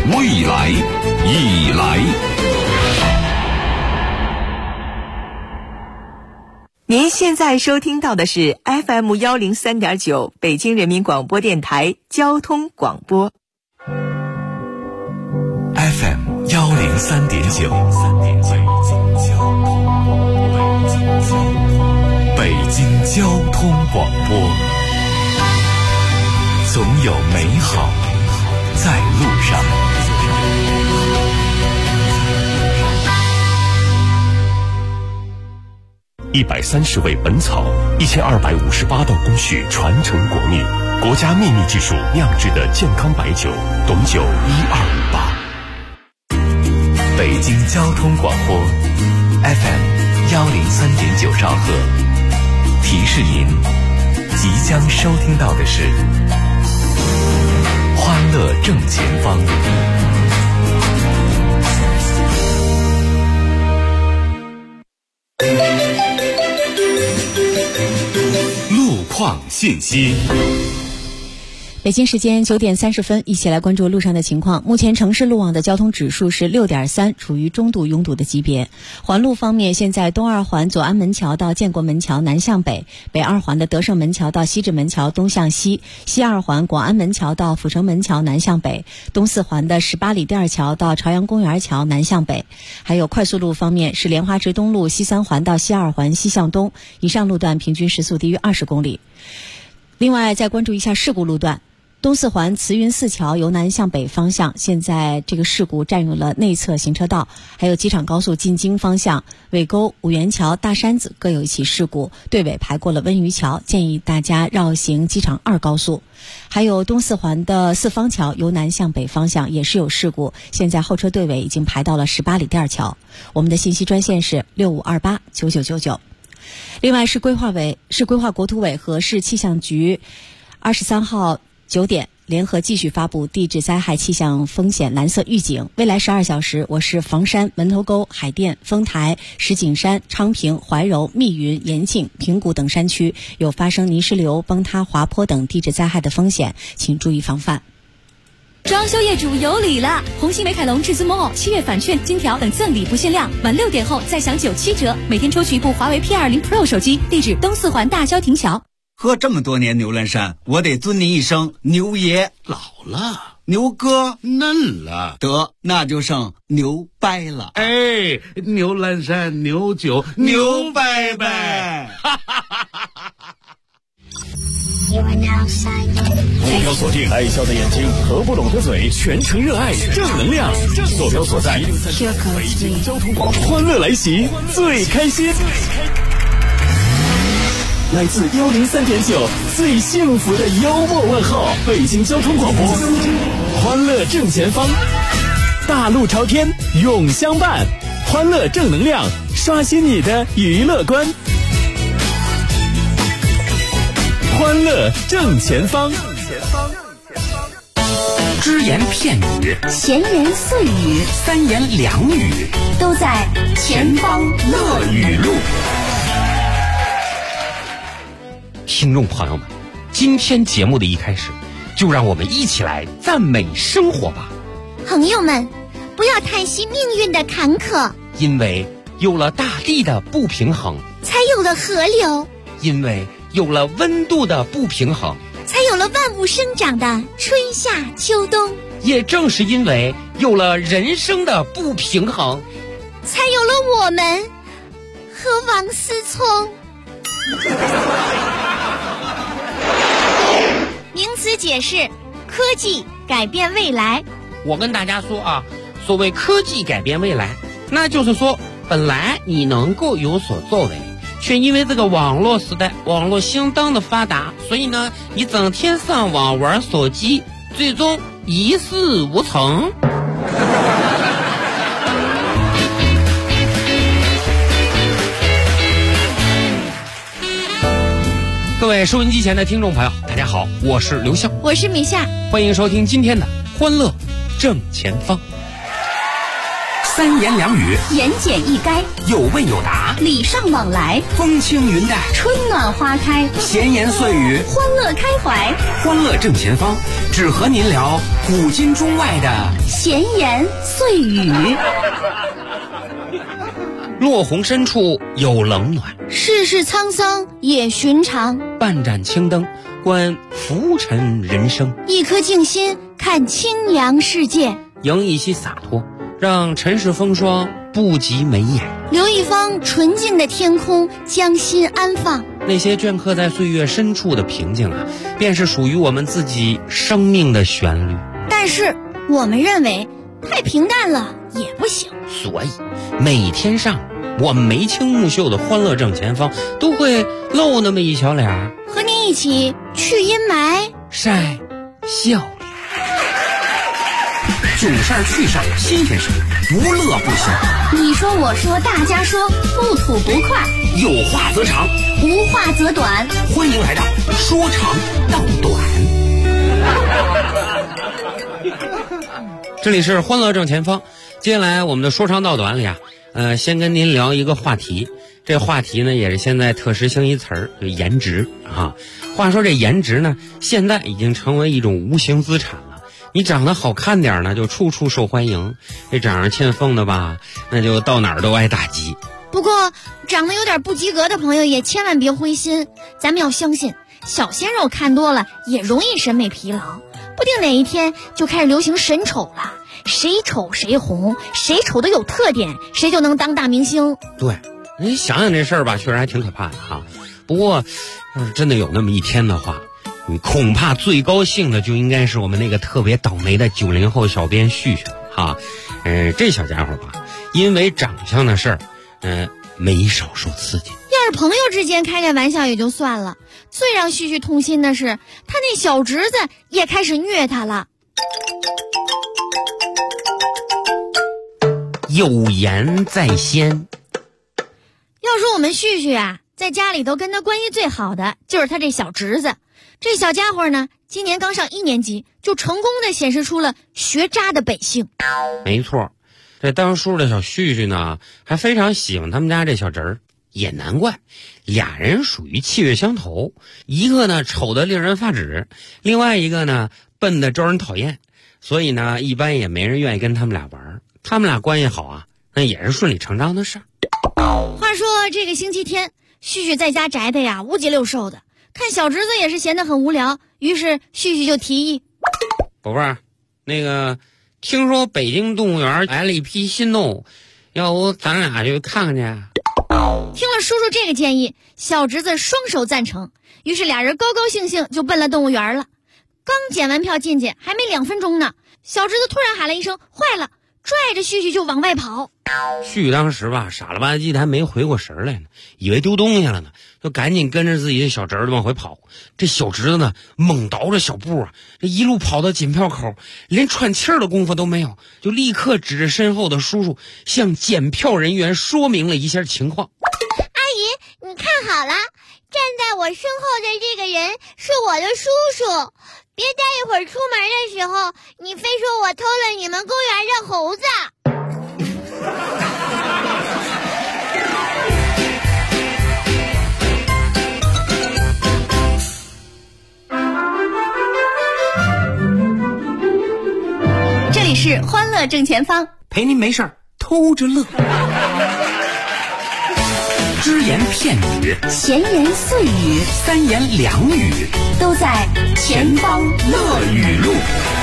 未来已来。 您现在收听到的是 FM 103.9北京人民广播电台交通广播。 FM 103.9，北京交通广播，总有美好在路上。130味本草，1258道工序传承国秘，国家秘密技术酿制的健康白酒，董酒1258。北京交通广播 FM 103.9兆赫，提示您即将收听到的是欢乐正前方。路况信息。 北京时间9点30分，一起来关注路上的情况。目前城市路网的交通指数是 6.3， 处于中度拥堵的级别。环路方面，现在东二环左安门桥到建国门桥南向北，北二环的德胜门桥到西直门桥东向西，西二环广安门桥到阜成门桥南向北，东四环的18里店桥到朝阳公园桥南向北。还有快速路方面，是莲花池东路西三环到西二环西向东，以上路段平均时速低于20公里。另外再关注一下事故路段。东四环慈云寺桥由南向北方向，现在这个事故占用了内侧行车道。还有机场高速进京方向，尾沟、五元桥、大山子各有一起事故，队尾排过了温榆桥，建议大家绕行机场2高速。还有东四环的四方桥由南向北方向也是有事故，现在后车队尾已经排到了18里店桥。我们的信息专线是65289999。另外是规划国土委和市气象局23号9点联合继续发布地质灾害气象风险蓝色预警。未来12小时，我市房山、门头沟、海淀、丰台、石景山、昌平、怀柔、密云、延庆、平谷等山区有发生泥石流、崩塌、滑坡等地质灾害的风险，请注意防范。 装修业主有礼了！红星美凯龙至尊 Mall7月返券、金条等赠礼不限量，晚6点后再享97折，每天抽取一部华为 P20 Pro 手机。地址东四环大郊亭桥。 喝这么多年牛栏山，我得尊您一声牛爷。 老了， 牛哥嫩了， 得那就剩牛掰了。 哎，牛栏山牛酒牛掰掰。 目标锁定爱笑的眼睛，合不拢的嘴，全程热爱正能量。坐标所在北京交通广播，欢乐来袭，最开心。来自103.9最幸福的幽默问候，北京交通广播，欢乐正前方，大路朝天永相伴，欢乐正能量，刷新你的娱乐观，欢乐正前方。 只言片语， 闲言碎语， 三言两语， 都在前方乐语录。 听众朋友们，今天节目的一开始，就让我们一起来赞美生活吧。 朋友们，不要叹息命运的坎坷， 因为有了大地的不平衡， 才有了河流； 因为有了温度的不平衡， 才有了万物生长的春夏秋冬； 也正是因为有了人生的不平衡， 才有了我们和王思聪。名词解释：科技改变未来。 我跟大家说啊，所谓科技改变未来，那就是说本来你能够有所作为，却因为这个网络时代，网络相当的发达，所以呢你整天上网玩手机，最终一事无成。各位收音机前的听众朋友，大家好，我是刘笑， 我是米夏， 欢迎收听今天的欢乐正前方。 三言两语， 言简意赅， 有问有答， 礼尚往来， 风轻云淡， 春暖花开， 闲言碎语， 欢乐开怀， 欢乐正前方， 只和您聊古今中外的闲言碎语。 落红深处有冷暖， 世事沧桑也寻常。 半盏青灯观浮沉人生， 一颗静心看清凉世界。 迎一些洒脱，让尘世风霜不及眉眼。 留一方纯净的天空，将心安放。 那些镌刻在岁月深处的平静啊，便是属于我们自己生命的旋律。 但是我们认为太平淡了也不行， 所以每天上我们眉清目秀的欢乐正前方都会露那么一小脸， 和你一起去阴霾， 晒笑脸。囧事儿趣事儿新鲜事儿，无乐不行。 你说我说大家说，不吐不快， 有话则长， 无话则短。 欢迎来到说长道短。 这里是欢乐正前方，接下来我们的说长道短里啊，先跟您聊一个话题。这话题呢也是现在特时兴一词儿，就颜值啊。话说这颜值呢，现在已经成为一种无形资产了。你长得好看点呢，就处处受欢迎；这长得欠奉的吧，那就到哪儿都挨打击。 不过长得有点不及格的朋友也千万别灰心，咱们要相信，小鲜肉看多了也容易审美疲劳，不定哪一天就开始流行神丑了。谁丑谁红，谁丑的有特点，谁就能当大明星。 对，你想想这事儿吧，确实还挺可怕的哈。不过要是真的有那么一天的话，你恐怕最高兴的就应该是我们那个特别倒霉的90后小编旭旭哈。这小家伙吧，因为长相的事儿，没少受刺激。 要是朋友之间开开玩笑也就算了，最让旭旭痛心的是，他那小侄子也开始虐他了。 有言在先。 要说我们旭旭啊，在家里头跟他关系最好的就是他这小侄子。这小家伙呢，今年刚上1年级，就成功的显示出了学渣的本性。 没错，这当叔的小旭旭呢，还非常喜欢他们家这小侄儿，也难怪，俩人属于气味相投，一个呢丑得令人发指，另外一个呢笨得招人讨厌，所以呢一般也没人愿意跟他们俩玩。他们俩关系好啊，那也是顺理成章的事儿。 话说这个星期天，旭旭在家宅的呀，五脊六兽的，看小侄子也是闲得很无聊，于是旭旭就提议： 宝贝儿，那个听说北京动物园来了一批新动物，要不咱俩就看看去。 听了叔叔这个建议，小侄子双手赞成，于是俩人高高兴兴就奔了动物园了。刚检完票进去，还没2分钟呢，小侄子突然喊了一声坏了，拽着旭旭就往外跑。 旭旭当时吧傻了吧唧的，还没回过神来呢，以为丢东西了呢，就赶紧跟着自己的小侄子往回跑。这小侄子呢猛倒着小步啊，这一路跑到检票口，连喘气儿的功夫都没有，就立刻指着身后的叔叔向检票人员说明了一下情况。 阿姨，你看好了，站在我身后的这个人是我的叔叔，别待一会儿出门的时候你非说我偷了你们公园的猴子。 这里是欢乐正前方， 陪您没事儿偷着乐。只言片语， 闲言碎语， 三言两语， 都在前方乐语录。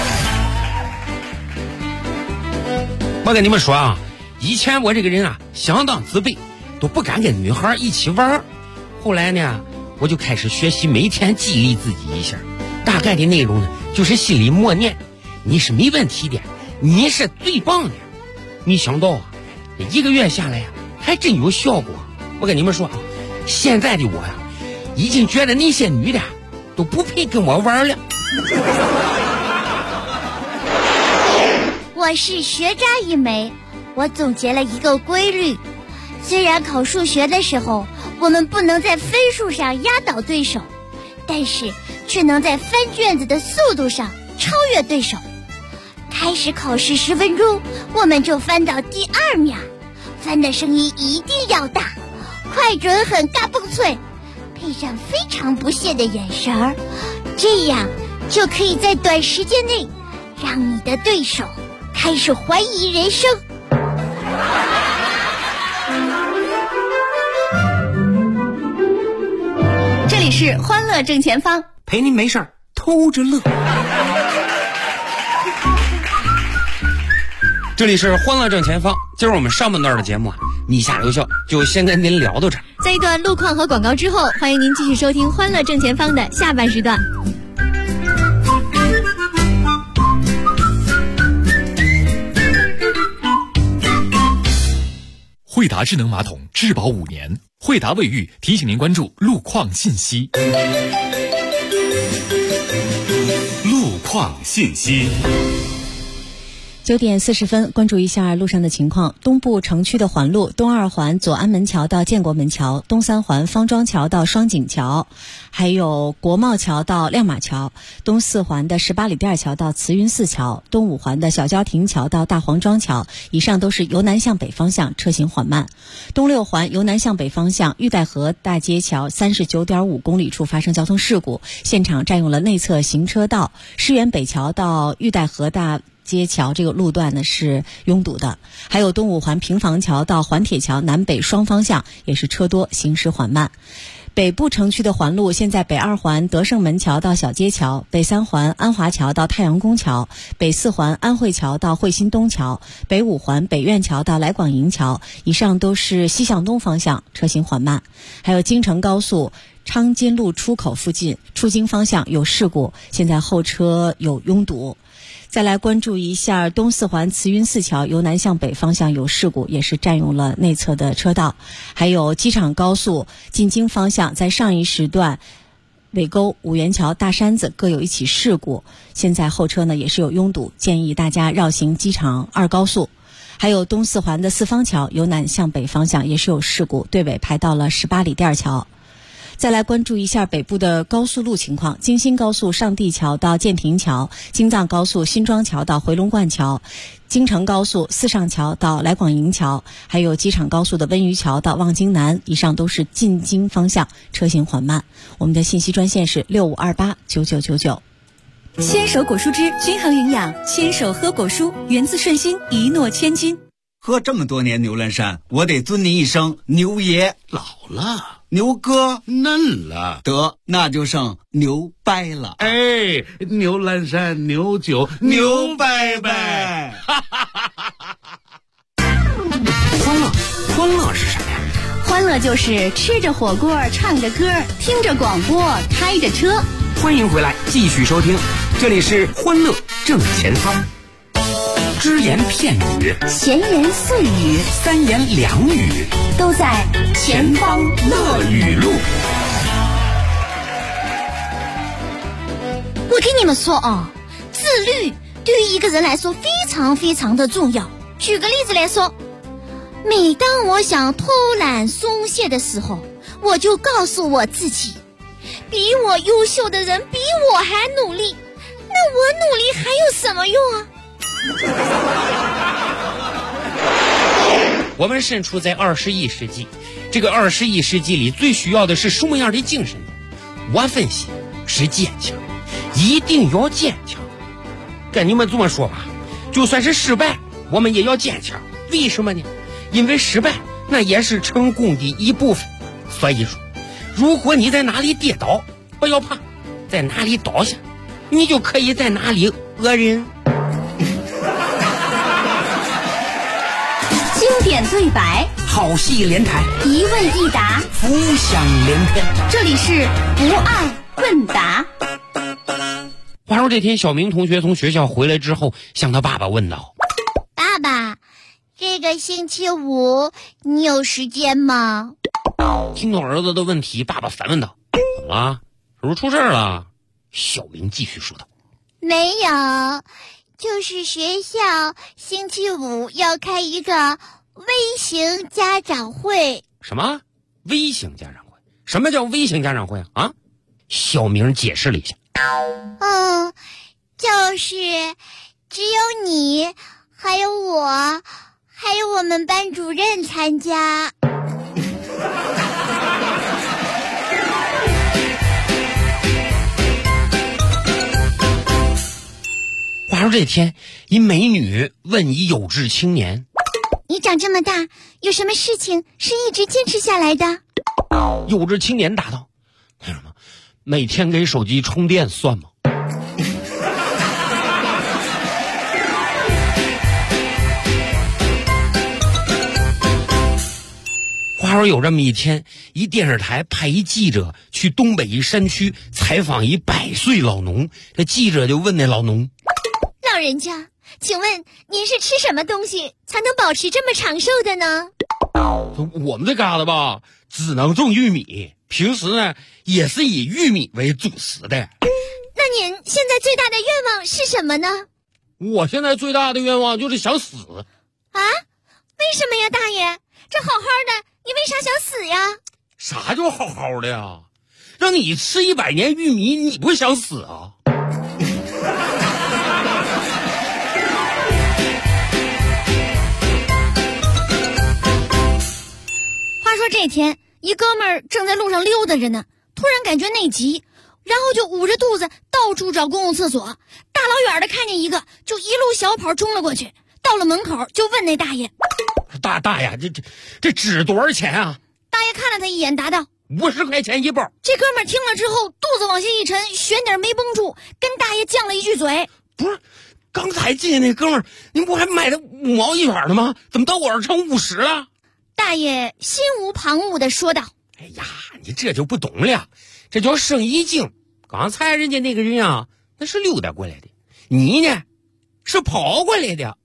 我跟你们说啊，以前我这个人啊相当自卑，都不敢跟女孩一起玩。后来呢，我就开始学习，每天激励自己一下。大概的内容呢，就是心里默念：你是没问题的，你是最棒的。没想到啊，1个月下来呀，还真有效果。我跟你们说，现在的我呀，已经觉得那些女的都不配跟我玩了。 我是学渣一枚，我总结了一个规律，虽然考数学的时候我们不能在分数上压倒对手，但是却能在翻卷子的速度上超越对手。开始考试10分钟，我们就翻到第2面，翻的声音一定要大，快准狠嘎嘣脆，配上非常不屑的眼神儿，这样就可以在短时间内让你的对手开始怀疑人生。 这里是欢乐正前方， 陪您没事儿偷着乐。 这里是欢乐正前方，今儿我们上半段的节目你下留校就先跟您聊到这儿。 在一段路况和广告之后，欢迎您继续收听欢乐正前方的下半时段。 惠达智能马桶质保5年，惠达卫浴提醒您关注路况信息。 路况信息。 9点40分，关注一下路上的情况。东部城区的环路，东2环左安门桥到建国门桥，东3环方庄桥到双井桥，还有国贸桥到亮马桥，东4环的18里店桥到慈云寺桥，东5环的小郊亭桥到大黄庄桥，以上都是由南向北方向车行缓慢。东6环由南向北方向玉带河大街桥 39.5 公里处发生交通事故，现场占用了内侧行车道，狮园北桥到玉带河大街桥这个路段呢是拥堵的，还有东5环平房桥到环铁桥南北双方向也是车多，行驶缓慢。北部城区的环路，现在北2环德胜门桥到小街桥，北3环安华桥到太阳宫桥，北4环安慧桥到汇新东桥，北5环北苑桥到来广营桥，以上都是西向东方向车行缓慢。还有京承高速昌金路出口附近出京方向有事故，现在后车有拥堵。再来关注一下东4环慈云寺桥由南向北方向有事故，也是占用了内侧的车道。还有机场高速进京方向在上一时段尾沟、五元桥、大山子各有一起事故，现在后车呢也是有拥堵，建议大家绕行机场2高速。还有东4环的四方桥由南向北方向也是有事故，队尾排到了18里店桥。再来关注一下北部的高速路情况，京新高速上地桥到建亭桥，京藏高速新庄桥到回龙观桥，京承高速四上桥到来广营桥，还有机场高速的温榆桥到望京南，以上都是进京方向车行缓慢。我们的信息专线是65289999。 牵手果蔬汁均衡营养，牵手喝果蔬，源自顺心，一诺千金。 喝这么多年牛栏山，我得尊您一声牛爷。 老了， 牛哥嫩了， 得那就剩牛掰了。 哎，牛栏山牛酒牛掰掰。 欢乐是什么呀？ 欢乐就是吃着火锅，唱着歌，听着广播，开着车。 欢迎回来，继续收听，这里是欢乐正前方。只言片语， 闲言碎语， 三言两语， 都在前方乐语录。 我跟你们说啊，自律对于一个人来说非常非常的重要。举个例子来说，每当我想偷懒松懈的时候，我就告诉我自己，比我优秀的人比我还努力，那我努力还有什么用啊？ 我们身处在21世纪，这个21世纪里最需要的是什么样的精神？我分析是坚强，一定要坚强。跟你们这么说吧，就算是失败，我们也要坚强。为什么呢？因为失败那也是成功的一部分。所以说，如果你在哪里跌倒，不要怕，在哪里倒下，你就可以在哪里讹人。 经典对白， 好戏连台， 一问一答， 浮想联翩。 这里是不爱问答。 话说这天，小明同学从学校回来之后，向他爸爸问道： 爸爸，这个星期五你有时间吗？ 听到儿子的问题，爸爸反问道：怎么了？是不是出事了？小明继续说道： 没有，就是学校星期五要开一个微型家长会。 什么微型家长会？什么叫微型家长会啊？小明解释了一下。 就是只有你还有我还有我们班主任参加。 话说这天，一美女问一有志青年： 你长这么大，有什么事情是一直坚持下来的？ 有志青年答道：那什么，每天给手机充电算吗？话说有这么一天，一电视台派一记者去东北一山区采访一100岁老农。这记者就问那老农： 老人家，请问您是吃什么东西才能保持这么长寿的呢？ 我们这嘎达吧，只能种玉米，平时呢也是以玉米为主食的。 那您现在最大的愿望是什么呢？ 我现在最大的愿望就是想死。 啊？为什么呀，大爷？这好好的，你为啥想死呀？ 啥叫好好的呀？让你吃100年玉米，你不想死啊？ 话说这天，一哥们儿正在路上溜达着呢，突然感觉内急，然后就捂着肚子到处找公共厕所。大老远的看见一个，就一路小跑冲了过去。到了门口就问那大爷： 大爷，这纸多少钱啊？ 大爷看了他一眼，答道 ：50块钱一包。 这哥们儿听了之后，肚子往下一沉，悬点没绷住，跟大爷犟了一句嘴： 不是，刚才进去那哥们儿，您不还买的5毛1卷的吗？怎么到我这儿成50了？ 大爷心无旁骛地说道： 哎呀，你这就不懂了，这叫生意经。刚才人家那个人啊，那是溜达过来的，你呢是跑过来的。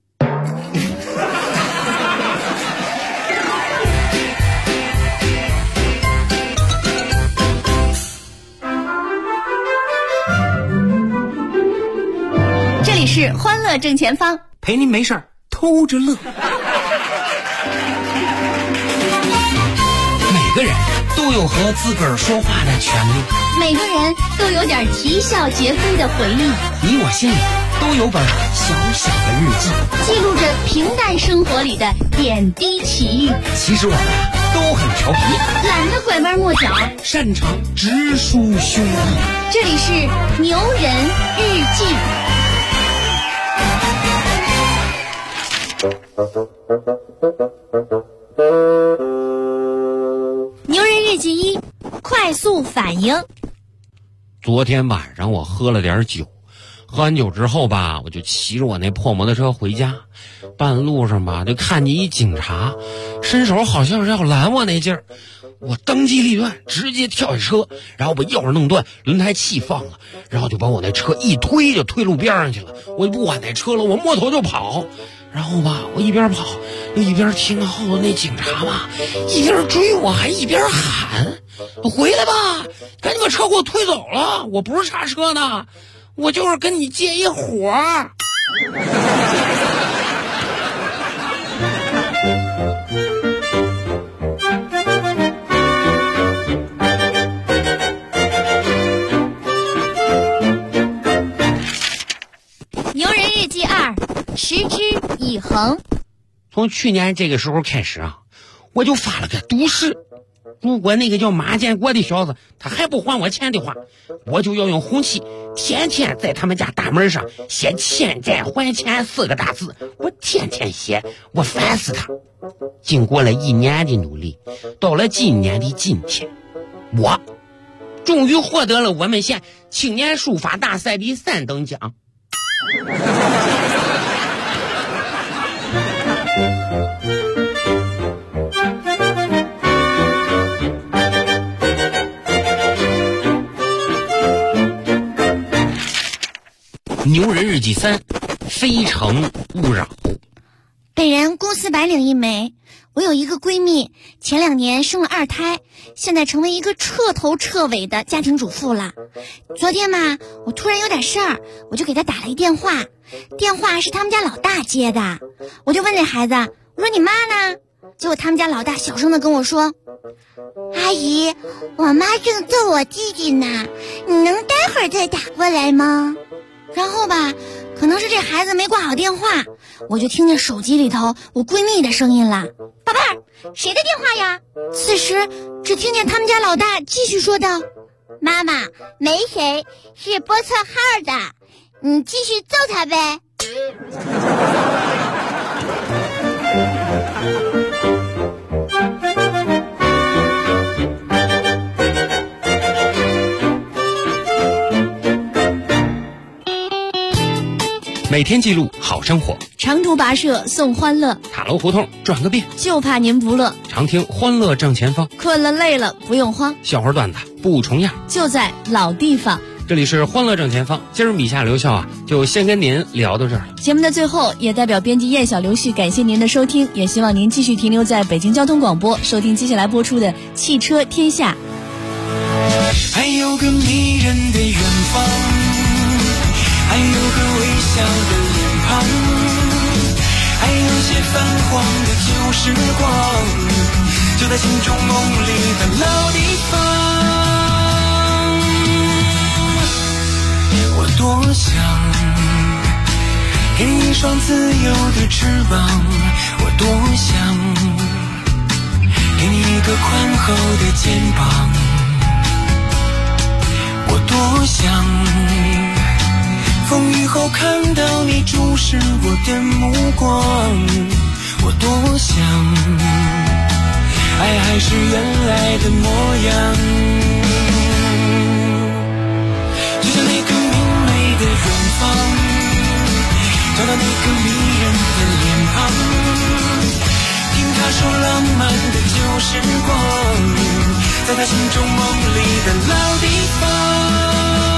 这里是欢乐正前方， 陪您没事儿偷着乐。每个人都有和自个儿说话的权利， 每个人都有点啼笑皆非的回忆， 你我心里都有本小小的日记， 记录着平淡生活里的点滴奇遇。 其实我们都很调皮， 懒得拐弯抹角， 擅长直抒胸臆。 这里是牛人日记。 牛人日记1，快速反应。 昨天晚上我喝了点酒，喝完酒之后吧，我就骑着我那破摩托车回家，半路上吧就看见一警察，伸手好像是要拦我那劲儿，我当机立断，直接跳下车，然后把钥匙弄断，轮胎气放了，然后就把我那车一推就推路边上去了，我就不管那车了，我摸头就跑。然后吧，我一边跑又一边听到后头那警察吧一边追我，还一边喊：回来吧，赶紧把车给我推走了，我不是刹车呢，我就是跟你借一火。 牛人日记2，持之以恒。 从去年这个时候开始啊，我就发了个毒誓，如果那个叫马建国的小子他还不还我钱的话，我就要用红漆天天在他们家大门上写欠债还钱4个大字，我天天写，我烦死他。经过了1年的努力，到了今年的今天，我终于获得了我们县青年书法大赛的3等奖。牛人日记3，非诚勿扰。 本人公司白领一枚，我有一个闺蜜，前2年生了2胎，现在成为一个彻头彻尾的家庭主妇了。昨天嘛，我突然有点事儿，我就给她打了一电话，电话是他们家老大接的，我就问那孩子，我说你妈呢？结果他们家老大小声的跟我说：阿姨，我妈正揍我弟弟呢，你能待会儿再打过来吗？然后吧，可能是这孩子没挂好电话，我就听见手机里头我闺蜜的声音了：宝贝儿，谁的电话呀？此时只听见他们家老大继续说道：妈妈，没谁，是拨错号的， 你继续揍他呗。 每天记录好生活， 长途跋涉送欢乐， 塔楼胡同转个遍， 就怕您不乐。 常听欢乐正前方， 困了累了不用慌， 笑话段子不重样， 就在老地方。 这里是欢乐正前方，今儿米夏刘笑就先跟您聊到这儿了。 节目的最后，也代表编辑燕小刘旭感谢您的收听，也希望您继续停留在北京交通广播，收听接下来播出的《汽车天下》。 还有个迷人的远方，还有个微笑的脸庞，还有些泛黄的旧时光，就在心中梦里的老地方。我多想给你一双自由的翅膀，我多想给你一个宽厚的肩膀，我多想风雨后看到你注视我的目光，我多想爱还是原来的模样，就像那个明媚的远方，找到那个迷人的脸庞，听他说浪漫的旧时光，在他心中梦里的老地方。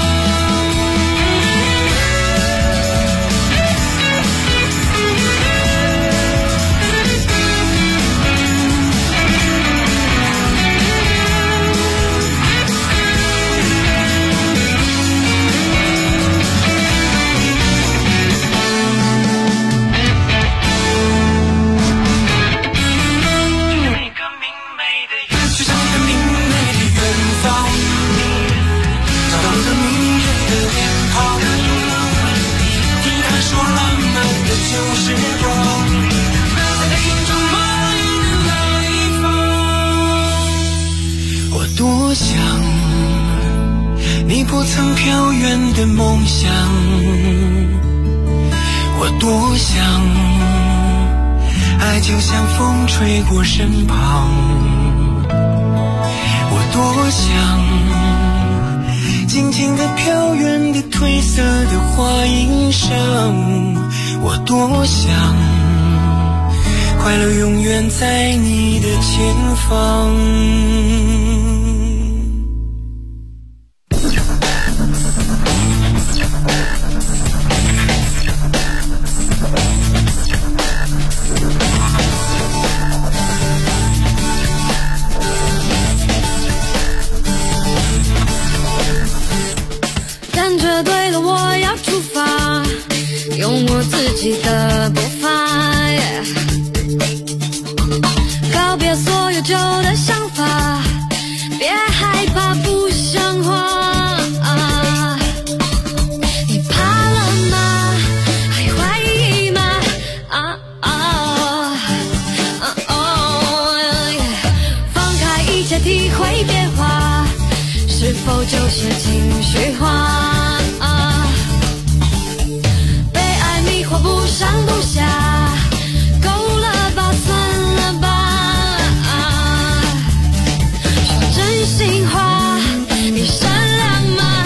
多想你不曾飘远的梦想，我多想爱就像风吹过身旁，我多想静静地飘远的褪色的花衣裳，我多想快乐永远在你的前方。 感觉对了，我要出发，用我自己的步伐，告别所有旧的想法，别害怕不像话。你怕了吗？还怀疑吗？放开一切，体会变化，是否就是情绪化？不上不下，够了吧，算了吧。说真心话，你善良吗？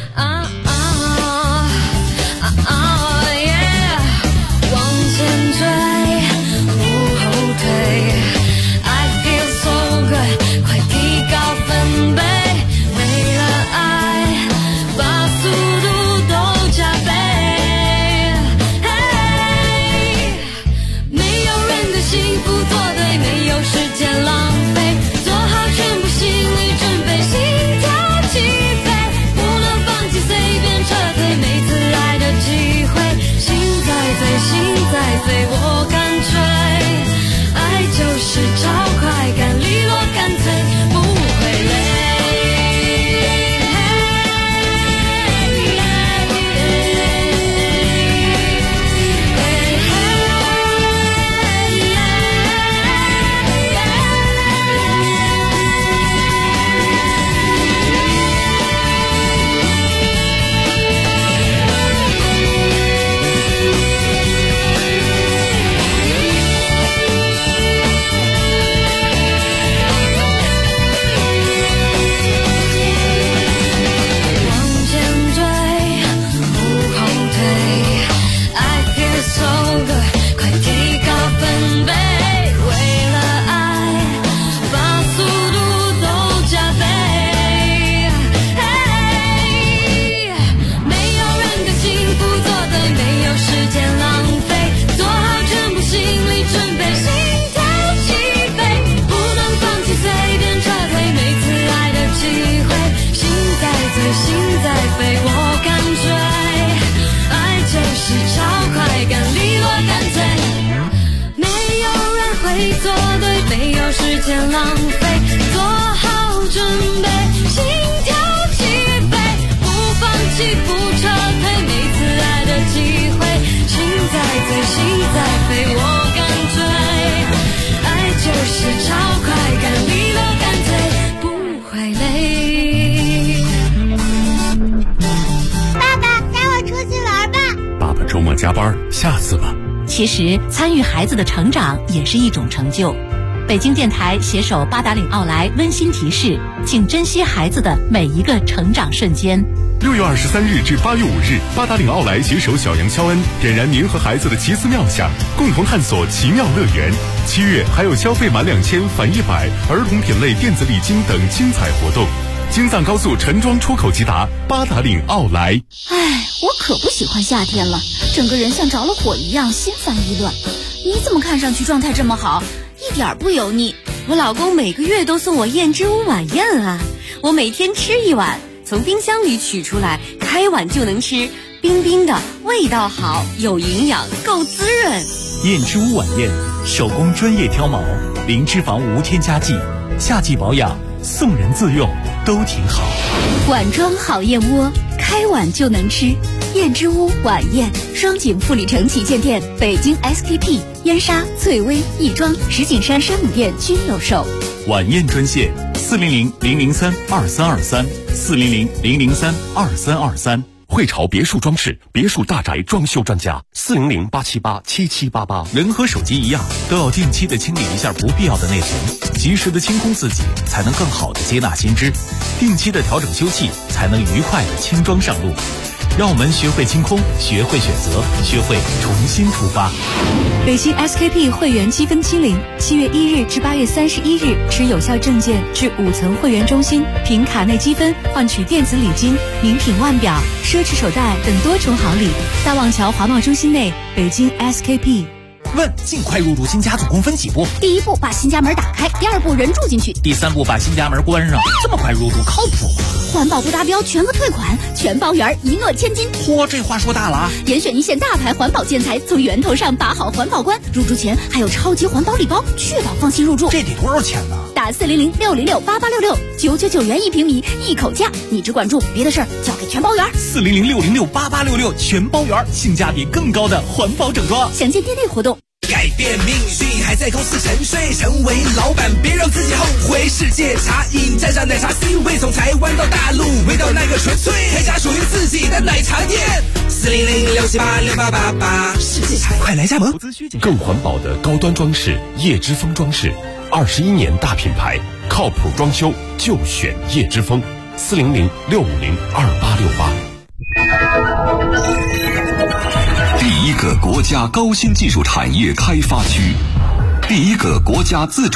往前追，不后退。I feel so good， 快提高分贝，为了爱把浪费，做好准备，心跳起飞，不放弃不撤退，每次爱的机会，心在飞，心在飞，我敢追，爱就是超快感，利落干脆，不会累。 爸爸带我出去玩吧。 爸爸周末加班，下次吧。 其实参与孩子的成长也是一种成就。北京电台携手八达岭奥莱温馨提示，请珍惜孩子的每一个成长瞬间。 6月23日至8月5日，八达岭奥莱携手小杨肖恩，点燃您和孩子的奇思妙想，共同探索奇妙乐园。7月还有消费满2000返100，儿童品类电子礼金等精彩活动。京藏高速陈庄出口即达，八达岭奥莱。 唉，我可不喜欢夏天了，整个人像着了火一样，心烦意乱。你怎么看上去状态这么好，一点不油腻？我老公每个月都送我燕之屋晚宴啊，我每天吃1碗，从冰箱里取出来，开碗就能吃，冰冰的，味道好，有营养，够滋润。 燕之屋晚宴，手工专业挑毛，零脂肪无添加剂，夏季保养，送人自用都挺好。 碗装好燕窝，开碗就能吃。燕之屋晚宴，双井富里城旗舰店、北京 SKP、燕莎、翠微、亦庄、石景山山姆店均有售。 晚宴专线400-003-2323，400-003-2323。 汇潮别墅装饰，别墅大宅装修专家，400-878-7788。 人和手机一样，都要定期的清理一下不必要的内存，及时的清空自己，才能更好的接纳新知。定期的调整修葺，才能愉快的轻装上路。让我们学会清空，学会选择，学会重新出发。 北京 SKP 会员积分清零，7月1日至8月31日，持有效证件至5层会员中心，凭卡内积分换取电子礼金、名品腕表、奢侈手袋等多重好礼。大望桥华贸中心内，北京 SKP。 问：尽快入住新家总共分几步？ 第1步，把新家门打开；第2步，人住进去； 第3步，把新家门关上。这么快入住，靠谱吗？ 环保不达标，全额退款，全包圆，一诺千金。 嚯，这话说大了啊！ 严选一线大牌环保建材，从源头上把好环保关。入住前还有超级环保礼包，确保放心入住。 这得多少钱呢？ 打400-606-8866，999元1平米，一口价。你只管住，别的事儿交给全包圆。 400-606-8866，全包圆，性价比更高的环保整装。 详见店内活动。 改变命运还在公司沉睡，成为老板别让自己后悔。世界茶饮蘸上奶茶 C 味，从台湾到大陆，味道那个纯粹，开家属于自己的奶茶店。400-678-6888，世界茶快来加盟。 更环保的高端装饰，叶之峰装饰，21年大品牌，靠谱装修就选叶之峰。400-650-2868。 第一个国家高新技术产业开发区，第一个国家自主